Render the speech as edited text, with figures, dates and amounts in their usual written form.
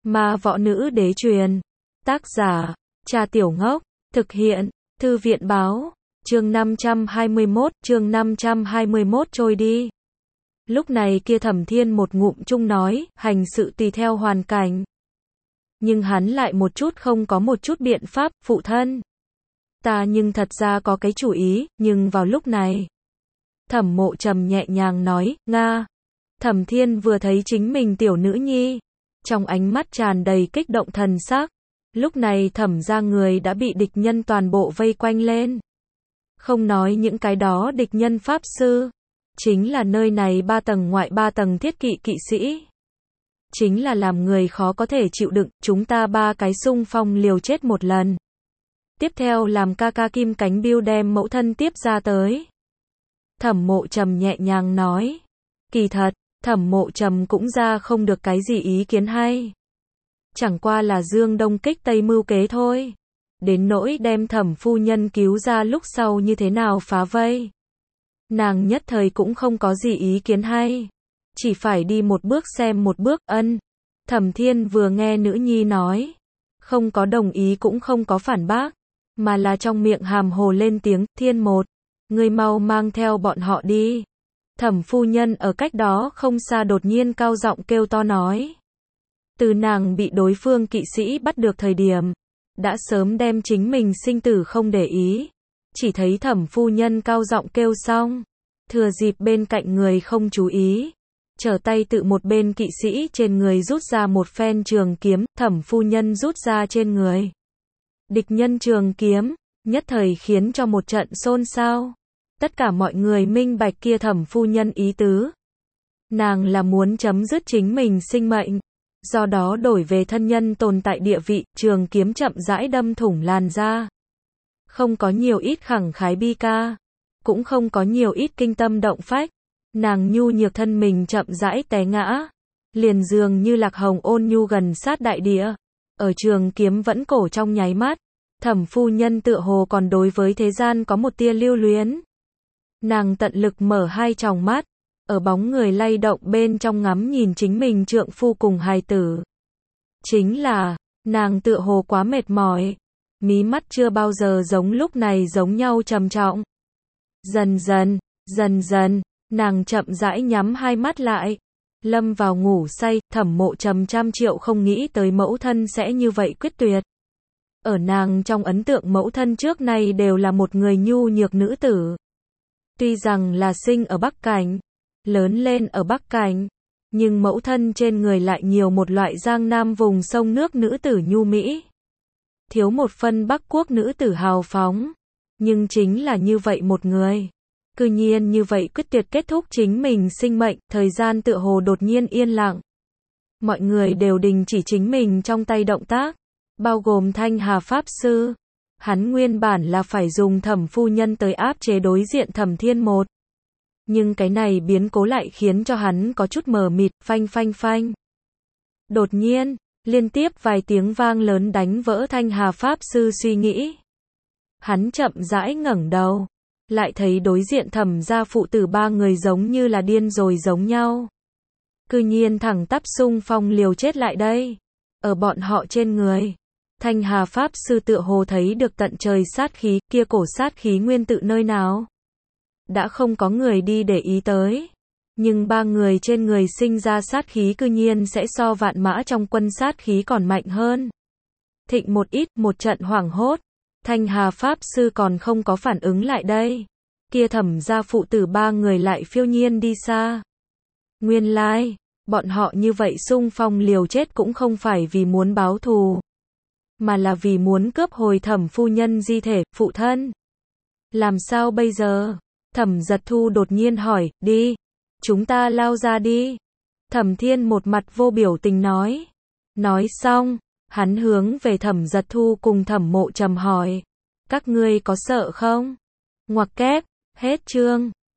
Ma võ nữ đế truyền. Tác giả, Trà Tiểu Ngốc. Thực hiện, Thư viện báo. Chương 521 trôi đi. Lúc này kia Thẩm Thiên một ngụm chung nói, hành sự tùy theo hoàn cảnh. Nhưng hắn lại một chút không có một chút biện pháp, phụ thân. Ta nhưng thật ra có cái chủ ý, nhưng vào lúc này. Thẩm Mộ Trầm nhẹ nhàng nói, Nga. Thẩm Thiên vừa thấy chính mình tiểu nữ nhi. Trong ánh mắt tràn đầy kích động thần sắc. Lúc này Thẩm gia người đã bị địch nhân toàn bộ vây quanh lên. Không nói những cái đó địch nhân pháp sư. Chính là nơi này 3 tầng ngoại 3 tầng thiết kỵ kỵ sĩ. Chính là làm người khó có thể chịu đựng, chúng ta 3 cái xung phong liều chết một lần. Tiếp theo làm ca ca Kim Cánh Biêu đem mẫu thân tiếp ra tới. Thẩm Mộ Trầm nhẹ nhàng nói. Kỳ thật, Thẩm Mộ Trầm cũng ra không được cái gì ý kiến hay. Chẳng qua là Dương Đông kích Tây mưu kế thôi. Đến nỗi đem Thẩm phu nhân cứu ra lúc sau như thế nào phá vây. Nàng nhất thời cũng không có gì ý kiến hay. Chỉ phải đi một bước xem một bước. Ân. Thẩm Thiên vừa nghe nữ nhi nói. Không có đồng ý cũng không có phản bác. Mà là trong miệng hàm hồ lên tiếng. Thiên một. Ngươi mau mang theo bọn họ đi. Thẩm phu nhân ở cách đó không xa đột nhiên cao giọng kêu to nói. Từ nàng bị đối phương kỵ sĩ bắt được thời điểm. Đã sớm đem chính mình sinh tử không để ý. Chỉ thấy Thẩm phu nhân cao giọng kêu xong. Thừa dịp bên cạnh người không chú ý. Trở tay tự một bên kỵ sĩ trên người rút ra một phen trường kiếm. Thẩm phu nhân rút ra trên người. Địch nhân trường kiếm. Nhất thời khiến cho một trận xôn xao. Tất cả mọi người minh bạch kia Thẩm phu nhân ý tứ. Nàng là muốn chấm dứt chính mình sinh mệnh. Do đó đổi về thân nhân tồn tại địa vị, trường kiếm chậm rãi đâm thủng làn da. Không có nhiều ít khẳng khái bi ca. Cũng không có nhiều ít kinh tâm động phách. Nàng nhu nhược thân mình chậm rãi té ngã. Liền dường như lạc hồng ôn nhu gần sát đại địa. Ở trường kiếm vẫn cổ trong nháy mắt. Thẩm phu nhân tựa hồ còn đối với thế gian có một tia lưu luyến. Nàng tận lực mở hai tròng mắt. Ở bóng người lay động bên trong ngắm nhìn chính mình trượng phu cùng hài tử. Chính là, nàng tựa hồ quá mệt mỏi. Mí mắt chưa bao giờ giống lúc này giống nhau trầm trọng. Dần dần, nàng chậm rãi nhắm hai mắt lại. Lâm vào ngủ say, Thẩm Mộ Trầm trăm triệu không nghĩ tới mẫu thân sẽ như vậy quyết tuyệt. Ở nàng trong ấn tượng mẫu thân trước nay đều là một người nhu nhược nữ tử. Tuy rằng là sinh ở Bắc Cảnh, lớn lên ở Bắc Cảnh, nhưng mẫu thân trên người lại nhiều một loại giang nam vùng sông nước nữ tử nhu mỹ. Thiếu một phân Bắc quốc nữ tử hào phóng. Nhưng chính là như vậy một người. Cư nhiên như vậy quyết tuyệt kết thúc chính mình sinh mệnh, thời gian tựa hồ đột nhiên yên lặng. Mọi người đều đình chỉ chính mình trong tay động tác, bao gồm Thanh Hà Pháp Sư. Hắn nguyên bản là phải dùng Thẩm phu nhân tới áp chế đối diện Thẩm Thiên một. Nhưng cái này biến cố lại khiến cho hắn có chút mờ mịt, phanh. Đột nhiên, liên tiếp vài tiếng vang lớn đánh vỡ Thanh Hà Pháp Sư suy nghĩ. Hắn chậm rãi ngẩng đầu, lại thấy đối diện Thẩm gia phụ tử 3 người giống như là điên rồi giống nhau. Cư nhiên thẳng tắp xung phong liều chết lại đây. Ở bọn họ trên người, Thanh Hà Pháp Sư tựa hồ thấy được tận trời sát khí, kia cổ sát khí nguyên tự nơi nào. Đã không có người đi để ý tới. Nhưng 3 người trên người sinh ra sát khí cư nhiên sẽ so vạn mã trong quân sát khí còn mạnh hơn. Thịnh một ít, một trận hoảng hốt. Thanh Hà Pháp Sư còn không có phản ứng lại đây. Kia Thẩm gia phụ tử 3 người lại phiêu nhiên đi xa. Nguyên lai, bọn họ như vậy xung phong liều chết cũng không phải vì muốn báo thù. Mà là vì muốn cướp hồi Thẩm phu nhân di thể, phụ thân. Làm sao bây giờ? Thẩm Giật Thu đột nhiên hỏi, đi. Chúng ta lao ra đi. Thẩm Thiên một mặt vô biểu tình nói. Nói xong, hắn hướng về Thẩm Giật Thu cùng Thẩm Mộ Trầm hỏi. Các ngươi có sợ không? Ngoặc kép, hết chương.